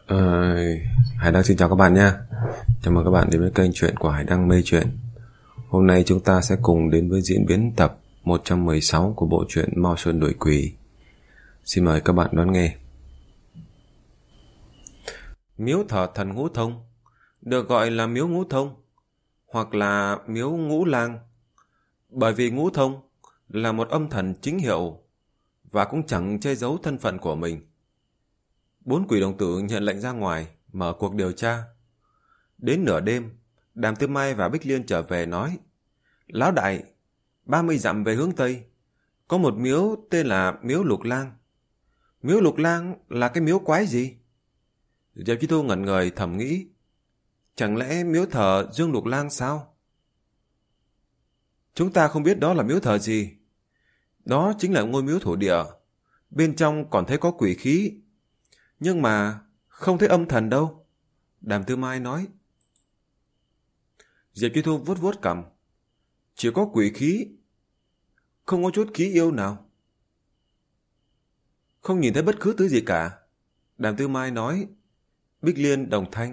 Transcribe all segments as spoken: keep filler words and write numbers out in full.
Ờ, Hải Đăng xin chào các bạn nhé. Chào mừng các bạn đến với kênh truyện của Hải Đăng Mê Chuyện. Hôm nay chúng ta sẽ cùng đến với diễn biến tập một trăm mười sáu của bộ truyện Mao Sơn Đuổi Quỷ. Xin mời các bạn đón nghe. Miếu thờ thần Ngũ Thông được gọi là miếu Ngũ Thông hoặc là miếu Ngũ Lang, bởi vì Ngũ Thông là một âm thần chính hiệu và cũng chẳng che giấu thân phận của mình. Bốn quỷ đồng tử nhận lệnh ra ngoài mở cuộc điều tra. Đến nửa đêm, Đàm Tư Mai và Bích Liên trở về nói: Lão đại, ba mươi dặm về hướng Tây có một miếu tên là miếu Lục Lang. Miếu Lục Lang là cái miếu quái gì? Diệp Chi Thu ngẩn người thầm nghĩ, chẳng lẽ miếu thờ Dương Lục Lang sao? Chúng ta không biết đó là miếu thờ gì. Đó chính là ngôi miếu thổ địa, bên trong còn thấy có quỷ khí, nhưng mà không thấy âm thần đâu, Đàm Tư Mai nói. Diệp Chi Thu vuốt vuốt cằm, chỉ có quỷ khí, không có chút khí yêu nào. Không nhìn thấy bất cứ thứ gì cả, Đàm Tư Mai nói. Bích Liên đồng thanh,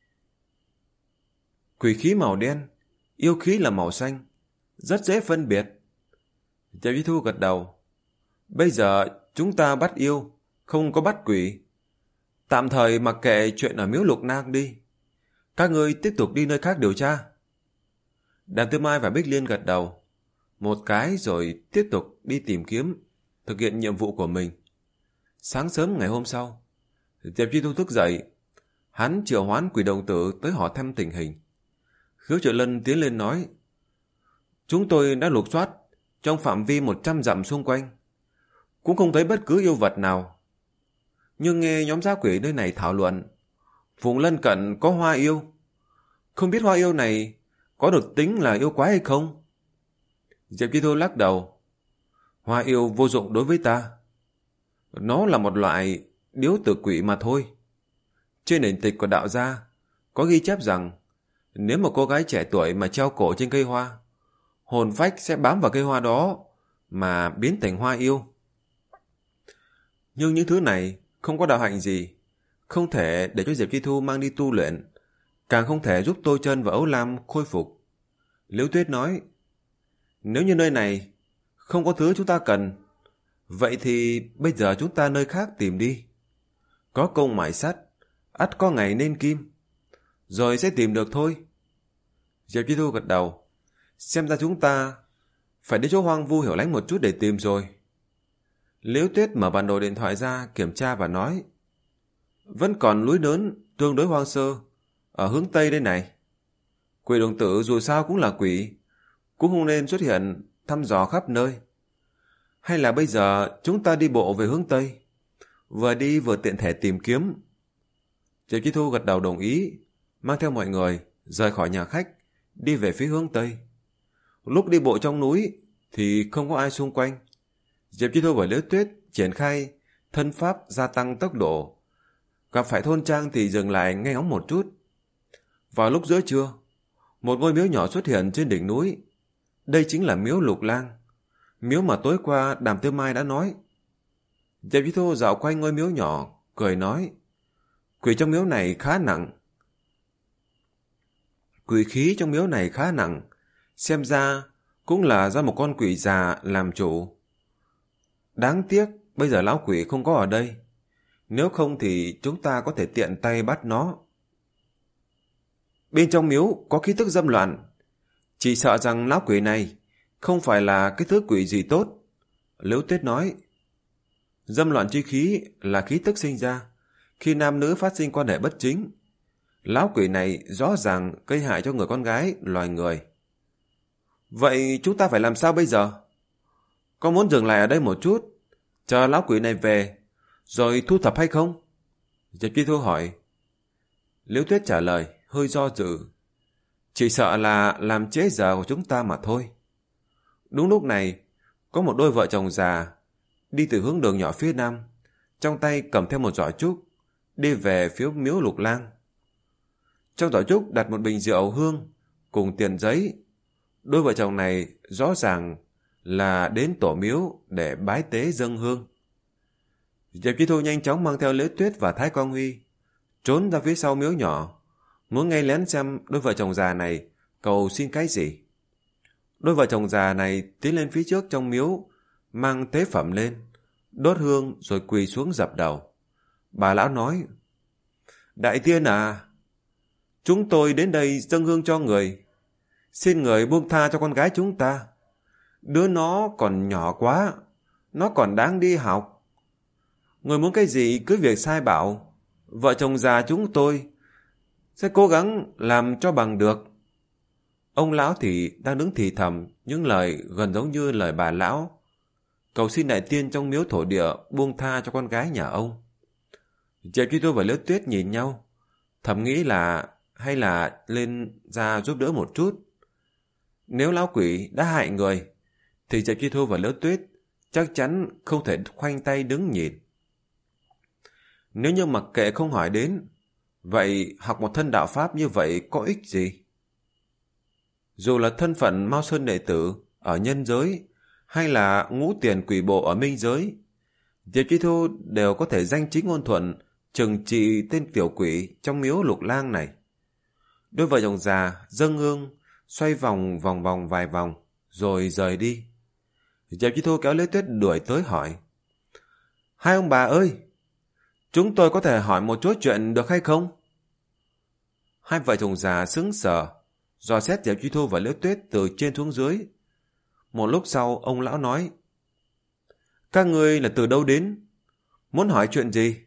quỷ khí màu đen, yêu khí là màu xanh, rất dễ phân biệt. Diệp Chi Thu gật đầu. Bây giờ chúng ta bắt yêu, không có bắt quỷ. Tạm thời mặc kệ chuyện ở miếu Lục Lang đi. Các ngươi tiếp tục đi nơi khác điều tra. Đàm Tư Mai và Bích Liên gật đầu một cái rồi tiếp tục đi tìm kiếm, thực hiện nhiệm vụ của mình. Sáng sớm ngày hôm sau, Diệp Chi Thu thức dậy. Hắn triệu hoán quỷ đồng tử tới hỏi thăm tình hình. Khiếu Triệu Lân tiến lên nói: Chúng tôi đã lục soát trong phạm vi một trăm dặm xung quanh, cũng không thấy bất cứ yêu vật nào. Nhưng nghe nhóm gia quỷ nơi này thảo luận, vùng lân cận có hoa yêu. Không biết hoa yêu này có được tính là yêu quái hay không? Diệp Chi Thu lắc đầu. Hoa yêu vô dụng đối với ta. Nó là một loại điếu tử quỷ mà thôi. Trên nền tịch của đạo gia có ghi chép rằng nếu một cô gái trẻ tuổi mà treo cổ trên cây hoa, hồn phách sẽ bám vào cây hoa đó mà biến thành hoa yêu. Nhưng những thứ này không có đạo hạnh gì, không thể để cho Diệp Chi Thu mang đi tu luyện, càng không thể giúp Tô Chân và Ấu Lam khôi phục. Liễu Tuyết nói: Nếu như nơi này không có thứ chúng ta cần, vậy thì bây giờ chúng ta nơi khác tìm đi. Có công mài sắt, ắt có ngày nên kim, rồi sẽ tìm được thôi. Diệp Chi Thu gật đầu. Xem ra chúng ta phải đến chỗ hoang vu hiểu lánh một chút để tìm rồi. Liễu Tuyết mở bản đồ điện thoại ra kiểm tra và nói: Vẫn còn núi lớn tương đối hoang sơ ở hướng Tây đây này. Quỷ đồng tử dù sao cũng là quỷ, cũng không nên xuất hiện thăm dò khắp nơi. Hay là bây giờ chúng ta đi bộ về hướng Tây, vừa đi vừa tiện thể tìm kiếm. Diệp Chi Thu gật đầu đồng ý, mang theo mọi người rời khỏi nhà khách, đi về phía hướng Tây. Lúc đi bộ trong núi thì không có ai xung quanh. Diệp Chi Thu và Liễu Tuyết triển khai thân pháp gia tăng tốc độ. Gặp phải thôn trang thì dừng lại nghe ngóng một chút. Vào lúc giữa trưa, một ngôi miếu nhỏ xuất hiện trên đỉnh núi. Đây chính là miếu Lục Lang, miếu mà tối qua Đàm Tư Mai đã nói. Diệp Chi Thu dạo quanh ngôi miếu nhỏ, cười nói: Quỷ trong miếu này khá nặng. Quỷ khí trong miếu này khá nặng, xem ra cũng là do một con quỷ già làm chủ. Đáng tiếc bây giờ lão quỷ không có ở đây, nếu không thì chúng ta có thể tiện tay bắt nó. Bên trong miếu có khí tức dâm loạn, chỉ sợ rằng lão quỷ này không phải là cái thứ quỷ gì tốt, Liễu Tuyết nói. Dâm loạn chi khí là khí tức sinh ra khi nam nữ phát sinh quan hệ bất chính. Lão quỷ này rõ ràng gây hại cho người con gái loài người. Vậy chúng ta phải làm sao bây giờ? Có muốn dừng lại ở đây một chút, chờ lão quỷ này về rồi thu thập hay không? Diệp Chi Thu hỏi. Liễu Tuyết trả lời hơi do dự. Chỉ sợ là làm trễ giờ của chúng ta mà thôi. Đúng lúc này, có một đôi vợ chồng già đi từ hướng đường nhỏ phía nam, trong tay cầm theo một giỏ trúc, đi về phía miếu Lục Lang. Trong giỏ trúc đặt một bình rượu hương cùng tiền giấy. Đôi vợ chồng này rõ ràng là đến tổ miếu để bái tế dâng hương. Diệp Chi Thu nhanh chóng mang theo Liễu Tuyết và Thái Quang Huy trốn ra phía sau miếu nhỏ, muốn nghe lén xem đôi vợ chồng già này cầu xin cái gì. Đôi vợ chồng già này tiến lên phía trước trong miếu, mang tế phẩm lên, đốt hương rồi quỳ xuống dập đầu. Bà lão nói, đại tiên à, chúng tôi đến đây dâng hương cho người, xin người buông tha cho con gái chúng ta. Đứa nó còn nhỏ quá, nó còn đang đi học. Người muốn cái gì cứ việc sai bảo, vợ chồng già chúng tôi sẽ cố gắng làm cho bằng được. Ông lão thì đang đứng thì thầm những lời gần giống như lời bà lão, cầu xin đại tiên trong miếu thổ địa buông tha cho con gái nhà ông. Diệp Chi Thu và Liễu Tuyết nhìn nhau, thầm nghĩ là hay là lên ra giúp đỡ một chút. Nếu lão quỷ đã hại người, thì Diệp Chi Thu và Liễu Tuyết chắc chắn không thể khoanh tay đứng nhìn. Nếu như mặc kệ không hỏi đến, vậy học một thân đạo pháp như vậy có ích gì? Dù là thân phận Mao Sơn đệ tử ở nhân giới hay là ngũ tiền quỷ bộ ở minh giới, Diệp Chi Thu đều có thể danh chính ngôn thuận trừng trị tên tiểu quỷ trong miếu Lục Lang này. Đôi vợ chồng già dâng hương, xoay vòng vòng vòng vài vòng, rồi rời đi. Diệp Chi Thu kéo Liễu Tuyết đuổi tới hỏi, hai ông bà ơi, chúng tôi có thể hỏi một chút chuyện được hay không? Hai vợ chồng già sững sờ, dò xét Diệp Chi Thu và Liễu Tuyết từ trên xuống dưới. Một lúc sau, ông lão nói, các ngươi là từ đâu đến? Muốn hỏi chuyện gì?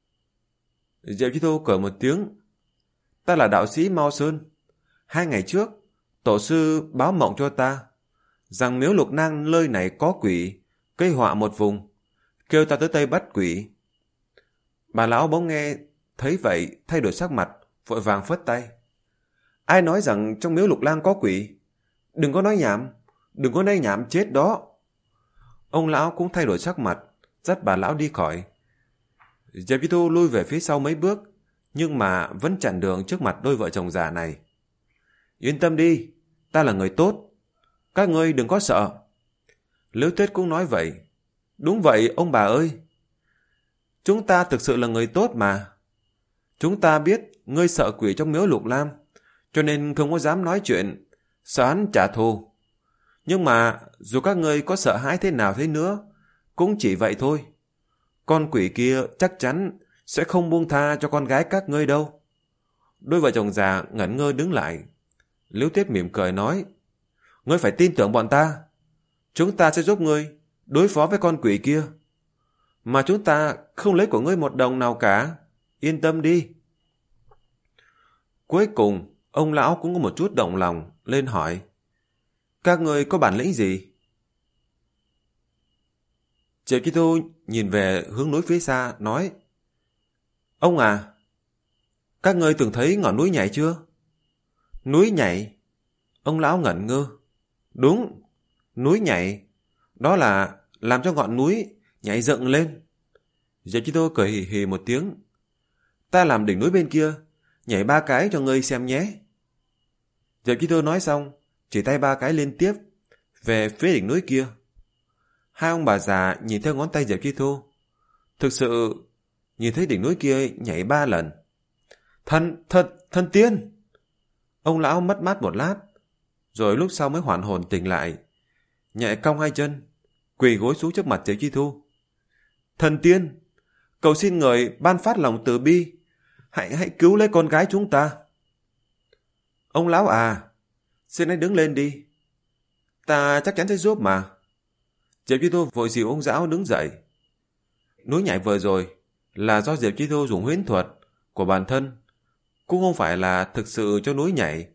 Diệp Chi Thu cười một tiếng, ta là đạo sĩ Mao Sơn. Hai ngày trước, tổ sư báo mộng cho ta rằng miếu Lục Nang nơi này có quỷ, gây họa một vùng, kêu ta tới Tây bắt quỷ. Bà lão bỗng nghe thấy vậy, thay đổi sắc mặt, vội vàng phất tay. Ai nói rằng trong miếu Lục Lang có quỷ? Đừng có nói nhảm, đừng có nói nhảm chết đó. Ông lão cũng thay đổi sắc mặt, dắt bà lão đi khỏi. Diệp Chi Thu lui về phía sau mấy bước, nhưng mà vẫn chặn đường trước mặt đôi vợ chồng già này. Yên tâm đi, ta là người tốt, các ngươi đừng có sợ. Liễu Tuyết cũng nói vậy. Đúng vậy ông bà ơi, chúng ta thực sự là người tốt mà. Chúng ta biết ngươi sợ quỷ trong miếu Lục Lam, cho nên không có dám nói chuyện, sợ hắn trả thù. Nhưng mà dù các ngươi có sợ hãi thế nào thế nữa, cũng chỉ vậy thôi. Con quỷ kia chắc chắn sẽ không buông tha cho con gái các ngươi đâu. Đôi vợ chồng già ngẩn ngơ đứng lại. Liễu Tuyết mỉm cười nói, ngươi phải tin tưởng bọn ta. Chúng ta sẽ giúp ngươi đối phó với con quỷ kia. Mà chúng ta không lấy của ngươi một đồng nào cả. Yên tâm đi. Cuối cùng, ông lão cũng có một chút động lòng, lên hỏi, các ngươi có bản lĩnh gì? Diệp Chi Thu nhìn về hướng núi phía xa, nói, ông à, các ngươi từng thấy ngọn núi nhảy chưa? Núi nhảy? Ông lão ngẩn ngơ. Đúng, núi nhảy. Đó là làm cho ngọn núi nhảy dựng lên. Diệp Chi Thu cười hì hì một tiếng. Ta làm đỉnh núi bên kia, nhảy ba cái cho ngươi xem nhé. Diệp Chi Thu nói xong, chỉ tay ba cái liên tiếp về phía đỉnh núi kia. Hai ông bà già nhìn theo ngón tay Diệp Chi Thu, thực sự nhìn thấy đỉnh núi kia nhảy ba lần. Thần, thật, thần tiên! Ông lão mất mát một lát, rồi lúc sau mới hoàn hồn tỉnh lại, nhẹ cong hai chân, quỳ gối xuống trước mặt Diệp Chi Thu. Thần tiên, cầu xin người ban phát lòng từ bi, hãy hãy cứu lấy con gái chúng ta. Ông lão à, xin hãy đứng lên đi, ta chắc chắn sẽ giúp mà. Diệp Chi Thu vội dìu ông lão đứng dậy. Núi nhảy vừa rồi là do Diệp Chi Thu dùng huyễn thuật của bản thân, cũng không phải là thực sự cho núi nhảy.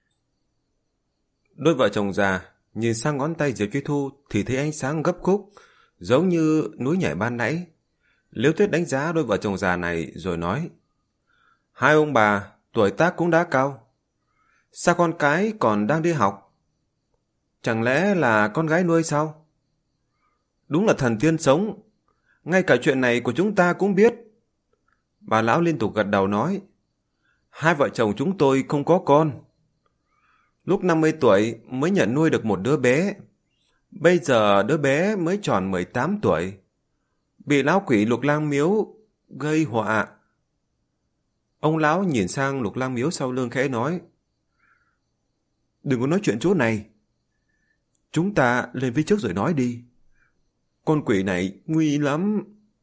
Đôi vợ chồng già nhìn sang ngón tay Diệp Chi Thu thì thấy ánh sáng gấp khúc, giống như núi nhảy ban nãy. Liễu Tuyết đánh giá đôi vợ chồng già này rồi nói, hai ông bà tuổi tác cũng đã cao, sao con cái còn đang đi học? Chẳng lẽ là con gái nuôi sao? Đúng là thần tiên sống, ngay cả chuyện này của chúng ta cũng biết. Bà lão liên tục gật đầu nói, hai vợ chồng chúng tôi không có con. Lúc năm mươi tuổi mới nhận nuôi được một đứa bé. Bây giờ đứa bé mới tròn mười tám tuổi. Bị lão quỷ Lục Lang miếu gây họa. Ông lão nhìn sang Lục Lang Miếu sau lưng khẽ nói. Đừng có nói chuyện chỗ này. Chúng ta lên phía trước rồi nói đi. Con quỷ này nguy lắm.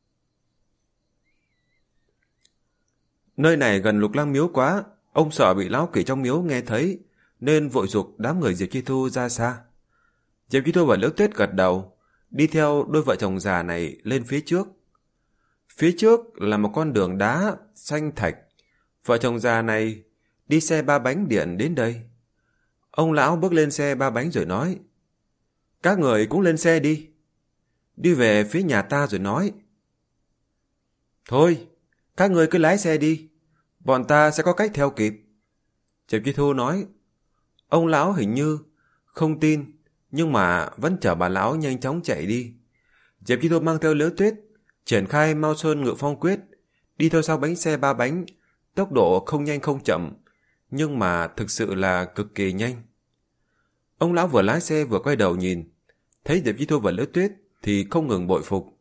Nơi này gần Lục Lang Miếu quá, ông sợ bị lão quỷ trong miếu nghe thấy, nên vội giục đám người Diệp Chi Thu ra xa. Diệp Chi Thu và Liễu Tuyết gật đầu, đi theo đôi vợ chồng già này lên phía trước. Phía trước là một con đường đá xanh thạch. Vợ chồng già này đi xe ba bánh điện đến đây. Ông lão bước lên xe ba bánh rồi nói. Các người cũng lên xe đi. Đi về phía nhà ta rồi nói. Thôi, các người cứ lái xe đi. Bọn ta sẽ có cách theo kịp. Diệp Chi Thu nói. Ông lão hình như không tin, nhưng mà vẫn chở bà lão nhanh chóng chạy đi. Diệp Chi Thu mang theo Liễu Tuyết, triển khai Mao Sơn Ngự Phong Quyết, đi theo sau bánh xe ba bánh, tốc độ không nhanh không chậm, nhưng mà thực sự là cực kỳ nhanh. Ông lão vừa lái xe vừa quay đầu nhìn, thấy Diệp Chi Thu và Liễu Tuyết thì không ngừng bội phục.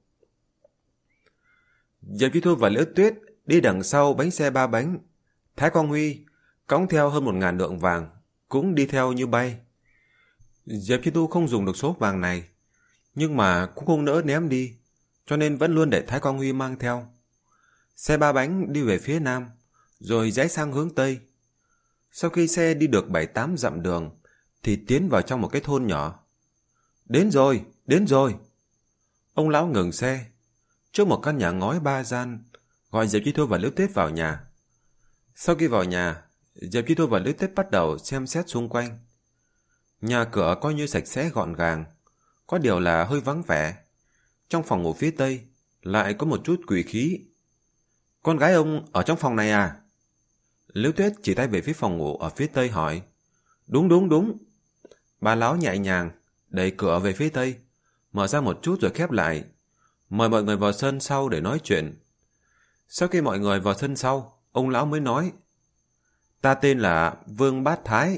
Diệp Chi Thu và Liễu Tuyết đi đằng sau bánh xe ba bánh. Thái Quang Huy cõng theo hơn một ngàn lượng vàng, cũng đi theo như bay. Diệp Chi Thu không dùng được số vàng này, nhưng mà cũng không nỡ ném đi, cho nên vẫn luôn để Thái Quang Huy mang theo. Xe ba bánh đi về phía nam, rồi rẽ sang hướng tây. Sau khi xe đi được bảy tám dặm đường, thì tiến vào trong một cái thôn nhỏ. Đến rồi, đến rồi. Ông lão ngừng xe trước một căn nhà ngói ba gian, gọi Diệp Chi Thu và Liễu Tuyết vào nhà. Sau khi vào nhà, Diệp Chi Thu và Liễu Tuyết bắt đầu xem xét xung quanh. Nhà cửa coi như sạch sẽ gọn gàng, có điều là hơi vắng vẻ. Trong phòng ngủ phía tây lại có một chút quỷ khí. Con gái ông ở trong phòng này à? Liễu Tuyết chỉ tay về phía phòng ngủ ở phía tây hỏi. Đúng đúng đúng. Bà lão nhẹ nhàng đẩy cửa về phía tây, mở ra một chút rồi khép lại, mời mọi người vào sân sau để nói chuyện. Sau khi mọi người vào sân sau, ông lão mới nói. Ta tên là Vương Bát Thái.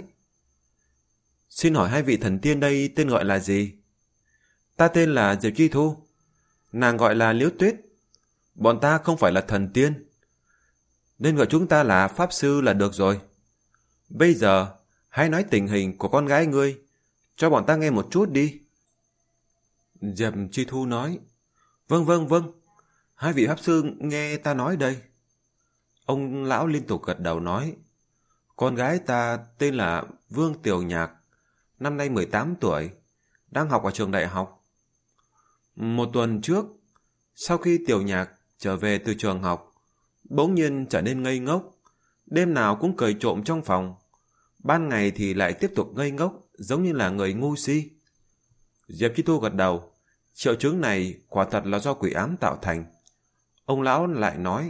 Xin hỏi hai vị thần tiên đây tên gọi là gì? Ta tên là Diệp Chi Thu. Nàng gọi là Liễu Tuyết. Bọn ta không phải là thần tiên, nên gọi chúng ta là Pháp Sư là được rồi. Bây giờ, hãy nói tình hình của con gái ngươi, cho bọn ta nghe một chút đi. Diệp Chi Thu nói. Vâng vâng vâng, hai vị Pháp Sư nghe ta nói đây. Ông lão liên tục gật đầu nói. Con gái ta tên là Vương Tiểu Nhạc, năm nay mười tám tuổi, đang học ở trường đại học. Một tuần trước, sau khi Tiểu Nhạc trở về từ trường học, bỗng nhiên trở nên ngây ngốc, đêm nào cũng cười trộm trong phòng, ban ngày thì lại tiếp tục ngây ngốc, giống như là người ngu si. Diệp Chi Thu gật đầu, triệu chứng này quả thật là do quỷ ám tạo thành. Ông lão lại nói,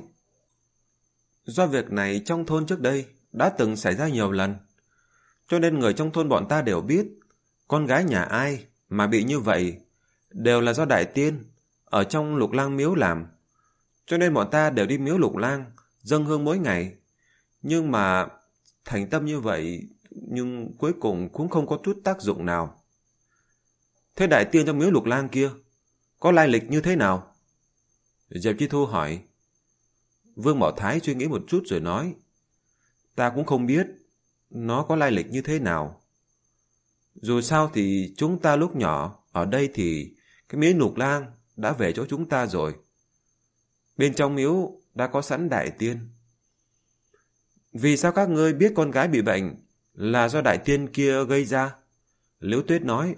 do việc này trong thôn trước đây đã từng xảy ra nhiều lần, cho nên người trong thôn bọn ta đều biết, con gái nhà ai mà bị như vậy đều là do đại tiên ở trong Lục Lang miếu làm. Cho nên bọn ta đều đi miếu Lục Lang dâng hương mỗi ngày. Nhưng mà thành tâm như vậy, nhưng cuối cùng cũng không có chút tác dụng nào. Thế đại tiên trong miếu Lục Lang kia có lai lịch như thế nào? Diệp Chi Thu hỏi. Vương Bảo Thái suy nghĩ một chút rồi nói, ta cũng không biết nó có lai lịch như thế nào. Dù sao thì chúng ta lúc nhỏ ở đây thì cái miếu Lục Lang đã về chỗ chúng ta rồi. Bên trong miếu đã có sẵn đại tiên. Vì sao các ngươi biết con gái bị bệnh là do đại tiên kia gây ra? Liễu Tuyết nói.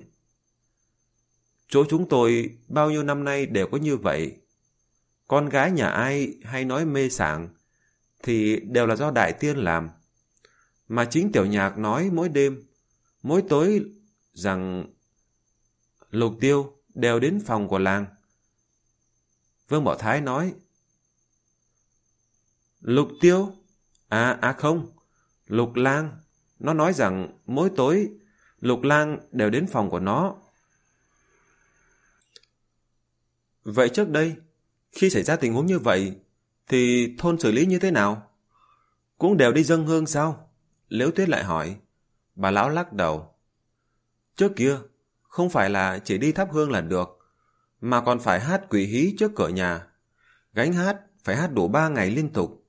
Chỗ chúng tôi bao nhiêu năm nay đều có như vậy. Con gái nhà ai hay nói mê sảng thì đều là do đại tiên làm. Mà chính Tiểu Nhạc nói mỗi đêm, mỗi tối rằng Lục Tiêu đều đến phòng của làng. Vương Bảo Thái nói. Lục Tiêu? À, à không, Lục Lang. Nó nói rằng mỗi tối Lục Lang đều đến phòng của nó. Vậy trước đây, khi xảy ra tình huống như vậy, thì thôn xử lý như thế nào? Cũng đều đi dâng hương sao? Liễu Tuyết lại hỏi. Bà lão lắc đầu. Trước kia, không phải là chỉ đi thắp hương là được, mà còn phải hát quỷ hí trước cửa nhà. Gánh hát phải hát đủ ba ngày liên tục,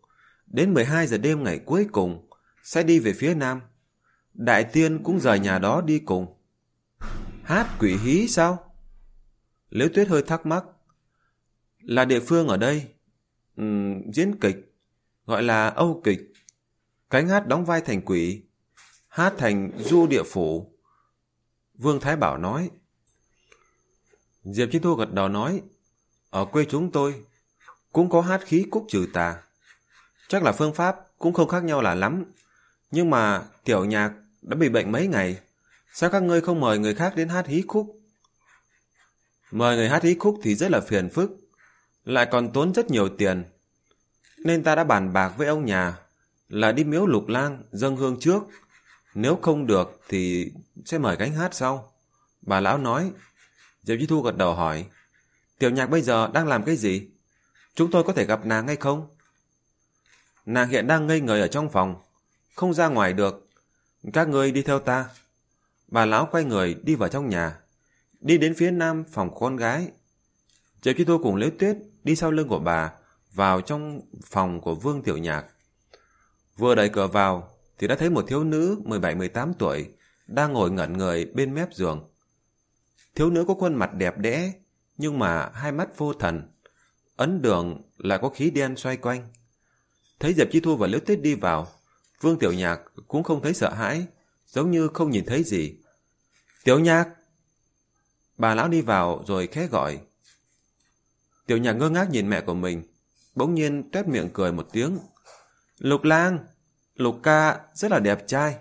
Đến mười hai giờ đêm ngày cuối cùng, sẽ đi về phía nam. Đại tiên cũng rời nhà đó đi cùng. Hát quỷ hí sao? Liễu Tuyết hơi thắc mắc. Là địa phương ở đây. Uhm, diễn kịch, gọi là Âu kịch. Cánh hát đóng vai thành quỷ, hát thành du địa phủ. Vương Thái Bảo nói. Diệp Chi Thu gật đầu nói, ở quê chúng tôi cũng có hát khí cúc trừ tà. Chắc là phương pháp cũng không khác nhau là lắm. Nhưng mà Tiểu Nhạc đã bị bệnh mấy ngày, sao các ngươi không mời người khác đến hát hí khúc? Mời người hát hí khúc thì rất là phiền phức, lại còn tốn rất nhiều tiền. Nên ta đã bàn bạc với ông nhà là đi miếu Lục Lang dâng hương trước. Nếu không được thì sẽ mời cánh hát sau. Bà lão nói. Diệp Chi Thu gật đầu hỏi, Tiểu Nhạc bây giờ đang làm cái gì? Chúng tôi có thể gặp nàng hay không? Nàng hiện đang ngây người ở trong phòng, không ra ngoài được. Các ngươi đi theo ta. Bà lão quay người đi vào trong nhà, đi đến phía nam phòng con gái. Diệp Chi Thu cùng Liễu Tuyết đi sau lưng của bà vào trong phòng của Vương Tiểu Nhạc. Vừa đẩy cửa vào thì đã thấy một thiếu nữ mười bảy mười tám tuổi đang ngồi ngẩn người bên mép giường. Thiếu nữ có khuôn mặt đẹp đẽ, nhưng mà hai mắt vô thần, ấn đường lại có khí đen xoay quanh. Thấy Diệp Chi Thu và Liễu Tuyết đi vào, Vương Tiểu Nhạc cũng không thấy sợ hãi, giống như không nhìn thấy gì. Tiểu Nhạc! Bà lão đi vào rồi khẽ gọi. Tiểu Nhạc ngơ ngác nhìn mẹ của mình, bỗng nhiên toét miệng cười một tiếng. Lục Lang! Lục ca rất là đẹp trai.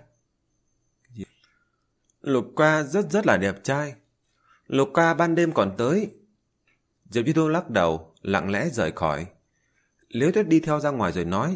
Lục ca rất rất là đẹp trai. Lục ca ban đêm còn tới. Diệp Chi Thu lắc đầu, lặng lẽ rời khỏi. Liễu Tuyết đi theo ra ngoài rồi nói.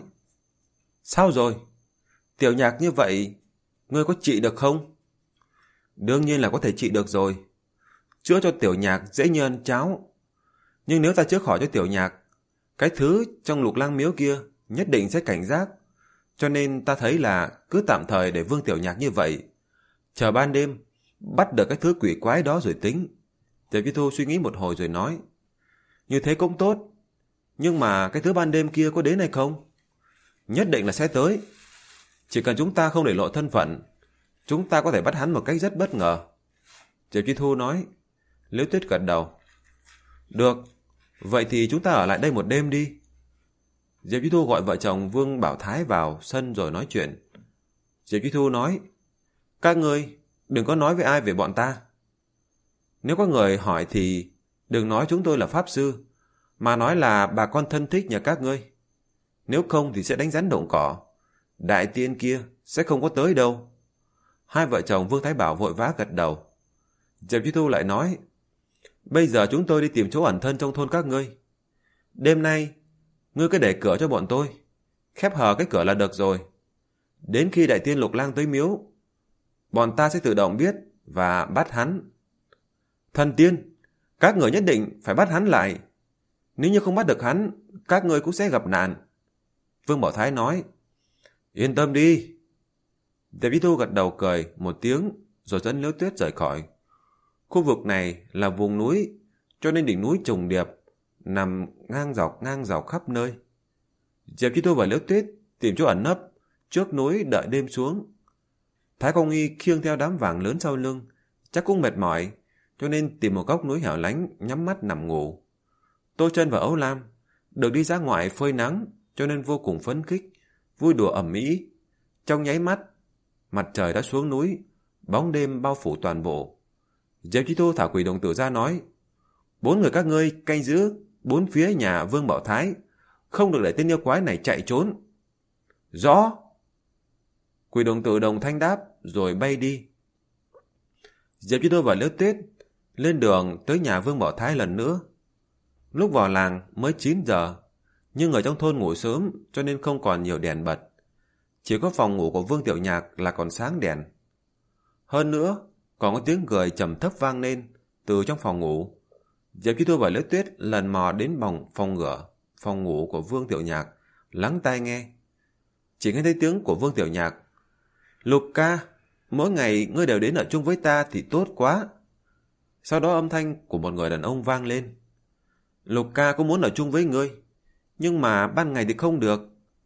Sao rồi? Tiểu Nhạc như vậy, ngươi có trị được không? Đương nhiên là có thể trị được rồi. Chữa cho Tiểu Nhạc dễ như ăn cháo. Nhưng nếu ta chữa khỏi cho Tiểu Nhạc, cái thứ trong Lục Lang miếu kia nhất định sẽ cảnh giác. Cho nên ta thấy là cứ tạm thời để Vương Tiểu Nhạc như vậy. Chờ ban đêm, bắt được cái thứ quỷ quái đó rồi tính. Diệp Chi Thu suy nghĩ một hồi rồi nói. Như thế cũng tốt. Nhưng mà cái thứ ban đêm kia có đến hay không? Nhất định là sẽ tới. Chỉ cần chúng ta không để lộ thân phận, chúng ta có thể bắt hắn một cách rất bất ngờ. Diệp Chi Thu nói. Liễu Tuyết gật đầu. Được, vậy thì chúng ta ở lại đây một đêm đi. Diệp Chi Thu gọi vợ chồng Vương Bảo Thái vào sân rồi nói chuyện. Diệp Chi Thu nói. Các ngươi đừng có nói với ai về bọn ta. Nếu có người hỏi thì đừng nói chúng tôi là pháp sư, mà nói là bà con thân thích nhà các ngươi. Nếu không thì sẽ đánh rắn động cỏ. Đại tiên kia sẽ không có tới đâu. Hai vợ chồng Vương Thái Bảo vội vã gật đầu. Diệp Chi Thu lại nói. Bây giờ chúng tôi đi tìm chỗ ẩn thân trong thôn các ngươi. Đêm nay ngươi cứ để cửa cho bọn tôi, khép hờ cái cửa là được rồi. Đến khi đại tiên Lục Lang tới miếu, bọn ta sẽ tự động biết và bắt hắn. Thần tiên, các người nhất định phải bắt hắn lại. Nếu như không bắt được hắn, các ngươi cũng sẽ gặp nạn. Vương Bảo Thái nói. Yên tâm đi. Diệp Chi Thu gật đầu cười một tiếng rồi dẫn Liễu Tuyết rời khỏi. Khu vực này là vùng núi, cho nên đỉnh núi trùng điệp, nằm ngang dọc ngang dọc khắp nơi. Diệp Chi Thu và Liễu Tuyết tìm chỗ ẩn nấp trước núi đợi đêm xuống. Thái Công Y khiêng theo đám vàng lớn sau lưng, chắc cũng mệt mỏi, cho nên tìm một góc núi hẻo lánh nhắm mắt nằm ngủ. Tô Chân và Âu Lam được đi ra ngoài phơi nắng, cho nên vô cùng phấn khích, vui đùa ầm ĩ. Trong nháy mắt, mặt trời đã xuống núi, bóng đêm bao phủ toàn bộ. Diệp Chi Thu thả Quỷ Đồng Tử ra nói. Bốn người các ngươi canh giữ bốn phía nhà Vương Bảo Thái, không được để tên yêu quái này chạy trốn. Rõ. Quỷ Đồng Tử đồng thanh đáp rồi bay đi. Diệp Chi Thu và Liễu Tuyết lên đường tới nhà Vương Bảo Thái lần nữa. Lúc vào làng mới chín giờ, nhưng người trong thôn ngủ sớm cho nên không còn nhiều đèn bật. Chỉ có phòng ngủ của Vương Tiểu Nhạc là còn sáng đèn. Hơn nữa, còn có tiếng cười trầm thấp vang lên từ trong phòng ngủ. Diệp Chi Thu và Liễu Tuyết lần mò đến phòng phòng ngửa, phòng ngủ của Vương Tiểu Nhạc, lắng tai nghe. Chỉ nghe thấy tiếng của Vương Tiểu Nhạc. Lục ca, mỗi ngày ngươi đều đến ở chung với ta thì tốt quá. Sau đó âm thanh của một người đàn ông vang lên. Lục ca cũng muốn ở chung với ngươi, nhưng mà ban ngày thì không được.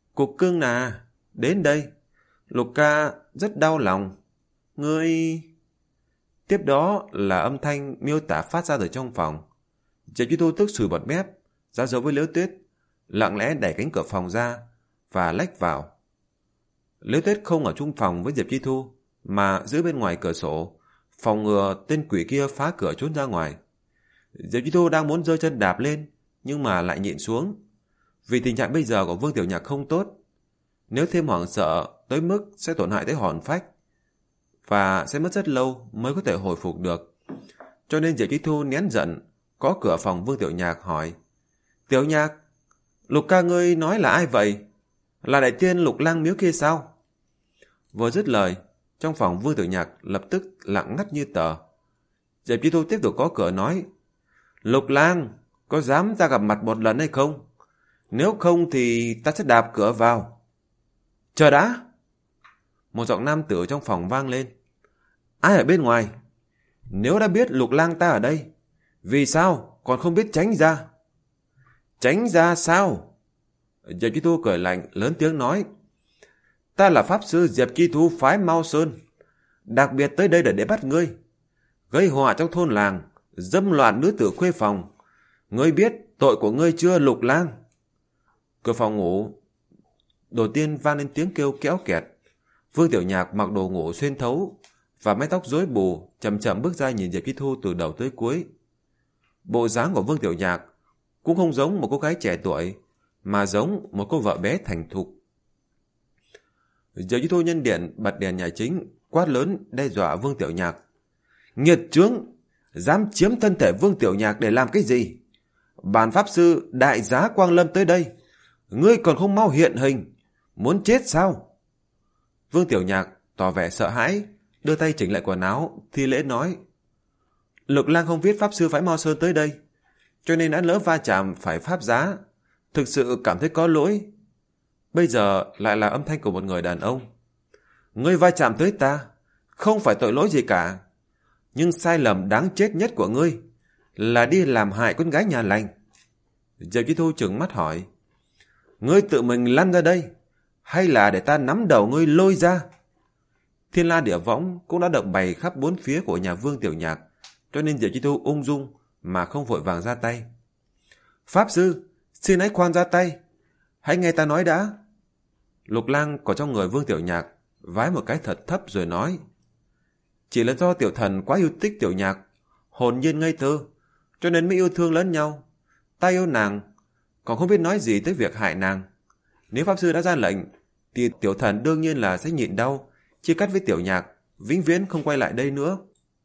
Cục cưng nà, đến đây. Lục ca rất đau lòng. Ngươi... Tiếp đó là âm thanh miêu tả phát ra từ trong phòng. Diệp Chi Thu tức sùi bọt mép, ra dấu với Liễu Tuyết, lặng lẽ đẩy cánh cửa phòng ra và lách vào. Liễu Tuyết không ở chung phòng với Diệp Chi Thu, mà giữ bên ngoài cửa sổ, phòng ngừa tên quỷ kia phá cửa trốn ra ngoài. Diệp Chi Thu đang muốn giơ chân đạp lên, nhưng mà lại nhịn xuống. Vì tình trạng bây giờ của Vương Tiểu Nhạc không tốt. Nếu thêm hoảng sợ tới mức sẽ tổn hại tới hồn phách, và sẽ mất rất lâu mới có thể hồi phục được. Cho nên Diệp Chi Thu nén giận, có cửa phòng Vương Tiểu Nhạc hỏi: Tiểu Nhạc, Lục ca ngươi nói là ai vậy? Là đại tiên Lục Lang Miếu kia sao? Vừa dứt lời, trong phòng Vương Tiểu Nhạc lập tức lặng ngắt như tờ. Diệp Chi Thu tiếp tục có cửa nói: Lục Lang, có dám ta gặp mặt một lần hay không? Nếu không thì ta sẽ đạp cửa vào. Chờ đã! Một giọng nam tử trong phòng vang lên. Ai ở bên ngoài? Nếu đã biết Lục Lang ta ở đây, vì sao còn không biết tránh ra? Tránh ra sao? Diệp Chi Thu cười lạnh, lớn tiếng nói: Ta là pháp sư Diệp Chi Thu phái Mao Sơn, đặc biệt tới đây để để bắt ngươi, gây họa trong thôn làng, dâm loạn nữ tử khuê phòng. Ngươi biết tội của ngươi chưa, Lục Lang? Cửa phòng ngủ đầu tiên vang lên tiếng kêu kéo kẹt. Vương Tiểu Nhạc mặc đồ ngủ xuyên thấu và mái tóc rối bù, chậm chậm bước ra nhìn Diệp Chi Thu từ đầu tới cuối. Bộ dáng của Vương Tiểu Nhạc cũng không giống một cô gái trẻ tuổi, mà giống một cô vợ bé thành thục. Diệp Chi Thu nhân điện bật đèn nhà chính, quát lớn đe dọa Vương Tiểu Nhạc: Nghiệt chướng, dám chiếm thân thể Vương Tiểu Nhạc để làm cái gì? Bản pháp sư đại giá Quang Lâm tới đây, ngươi còn không mau hiện hình, muốn chết sao? Vương Tiểu Nhạc tỏ vẻ sợ hãi, đưa tay chỉnh lại quần áo, thi lễ nói: Lục Lang không biết pháp sư phái Mao Sơn tới đây, cho nên đã lỡ va chạm phải pháp giá, thực sự cảm thấy có lỗi. Bây giờ lại là âm thanh của một người đàn ông. Ngươi va chạm tới ta, không phải tội lỗi gì cả, nhưng sai lầm đáng chết nhất của ngươi là đi làm hại con gái nhà lành. Diệp Chi Thu trừng mắt hỏi: Ngươi tự mình lăn ra đây, hay là để ta nắm đầu ngươi lôi ra? Thiên la địa võng cũng đã động bày khắp bốn phía của nhà Vương Tiểu Nhạc, cho nên Diệp Chi Thu ung dung mà không vội vàng ra tay. Pháp sư, xin hãy khoan ra tay, hãy nghe ta nói đã. Lục Lang có trong người Vương Tiểu Nhạc vái một cái thật thấp rồi nói: Chỉ là do tiểu thần quá yêu thích Tiểu Nhạc, hồn nhiên ngây thơ, cho nên mới yêu thương lẫn nhau. Ta yêu nàng, còn không biết nói gì tới việc hại nàng. Nếu pháp sư đã ra lệnh, thì tiểu thần đương nhiên là sẽ nhịn đau, chia cắt với Tiểu Nhạc, vĩnh viễn không quay lại đây nữa.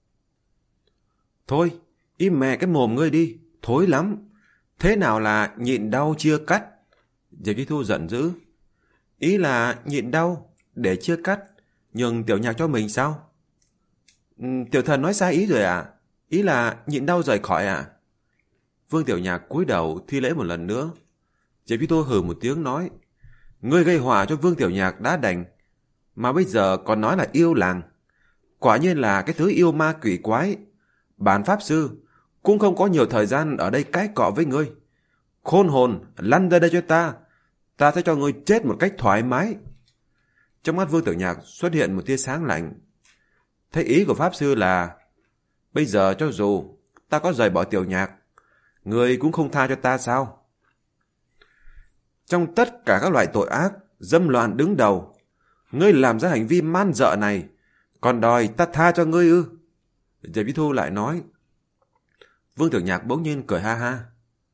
Thôi, im mẹ cái mồm ngươi đi, thối lắm. Thế nào là nhịn đau chia cắt? Diệp Chi Thu giận dữ. Ý là nhịn đau để chia cắt, nhường Tiểu Nhạc cho mình sao? Ừ, tiểu thần nói sai ý rồi à? Ý là nhịn đau rời khỏi à? Vương Tiểu Nhạc cúi đầu thi lễ một lần nữa. Diệp Chi Thu hừ một tiếng nói: Ngươi gây họa cho Vương Tiểu Nhạc đã đành, mà bây giờ còn nói là yêu làng. Quả nhiên là cái thứ yêu ma quỷ quái. Bản pháp sư cũng không có nhiều thời gian ở đây cãi cọ với ngươi. Khôn hồn, lăn ra đây cho ta, ta sẽ cho ngươi chết một cách thoải mái. Trong mắt Vương Tiểu Nhạc xuất hiện một tia sáng lạnh. Thế ý của pháp sư là: Bây giờ cho dù ta có rời bỏ Tiểu Nhạc, ngươi cũng không tha cho ta sao? Trong tất cả các loại tội ác, dâm loạn đứng đầu, ngươi làm ra hành vi man dợ này, còn đòi ta tha cho ngươi ư? Diệp Chi Thu lại nói. Vương Tiểu Nhạc bỗng nhiên cười ha ha.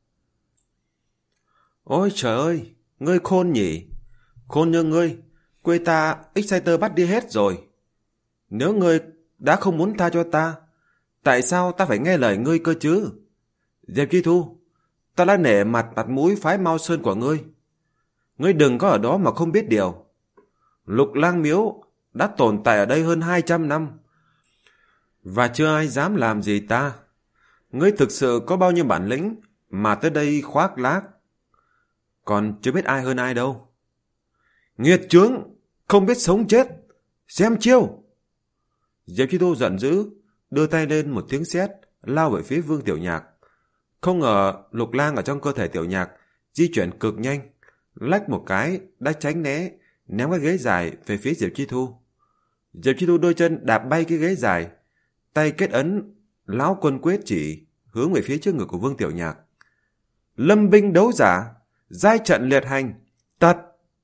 Ôi trời ơi, ngươi khôn nhỉ? Khôn như ngươi, quê ta Exciter bắt đi hết rồi. Nếu ngươi đã không muốn tha cho ta, tại sao ta phải nghe lời ngươi cơ chứ? Diệp Chi Thu, ta đã nể mặt mặt mũi phái Mao Sơn của ngươi. Ngươi đừng có ở đó mà không biết điều. Lục Lang Miếu đã tồn tại ở đây hơn hai trăm năm, và chưa ai dám làm gì ta. Ngươi thực sự có bao nhiêu bản lĩnh mà tới đây khoác lác? Còn chưa biết ai hơn ai đâu. Nghiệt chướng, không biết sống chết, xem chiêu. Diệp Chi Thu giận dữ, đưa tay lên một tiếng sét, lao về phía Vương Tiểu Nhạc. Không ngờ Lục Lang ở trong cơ thể Tiểu Nhạc di chuyển cực nhanh, lách một cái đã tránh né, ném cái ghế dài về phía Diệp Chi Thu. Diệp Chi Thu đôi chân đạp bay cái ghế dài, tay kết ấn lão quân quyết chỉ hướng về phía trước ngực của Vương Tiểu Nhạc. Lâm binh đấu giả, giai trận liệt hành, tật.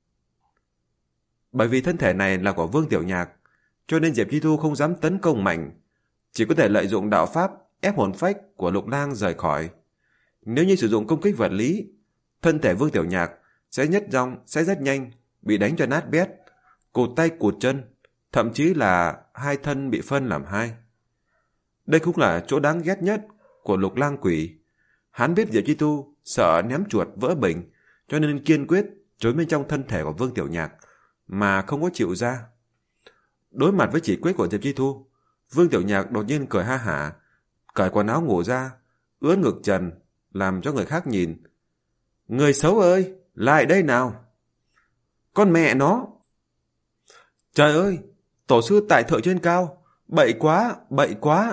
Bởi vì thân thể này là của Vương Tiểu Nhạc, cho nên Diệp Chi Thu không dám tấn công mạnh, chỉ có thể lợi dụng đạo pháp ép hồn phách của Lục Lang rời khỏi. Nếu như sử dụng công kích vật lý, thân thể Vương Tiểu Nhạc sẽ nhất dòng sẽ rất nhanh bị đánh cho nát bét, cụt tay cụt chân, thậm chí là hai thân bị phân làm hai. Đây cũng là chỗ đáng ghét nhất của Lục Lang quỷ. Hắn biết Diệp Chi Thu sợ ném chuột vỡ bình, cho nên kiên quyết trốn bên trong thân thể của Vương Tiểu Nhạc mà không có chịu ra. Đối mặt với chỉ quyết của Diệp Chi Thu, Vương Tiểu Nhạc đột nhiên cười ha hả, cởi quần áo ngủ ra, ướn ngực trần, làm cho người khác nhìn. Người xấu ơi, lại đây nào. Con mẹ nó. Trời ơi, tổ sư tại thượng trên cao, bậy quá, bậy quá.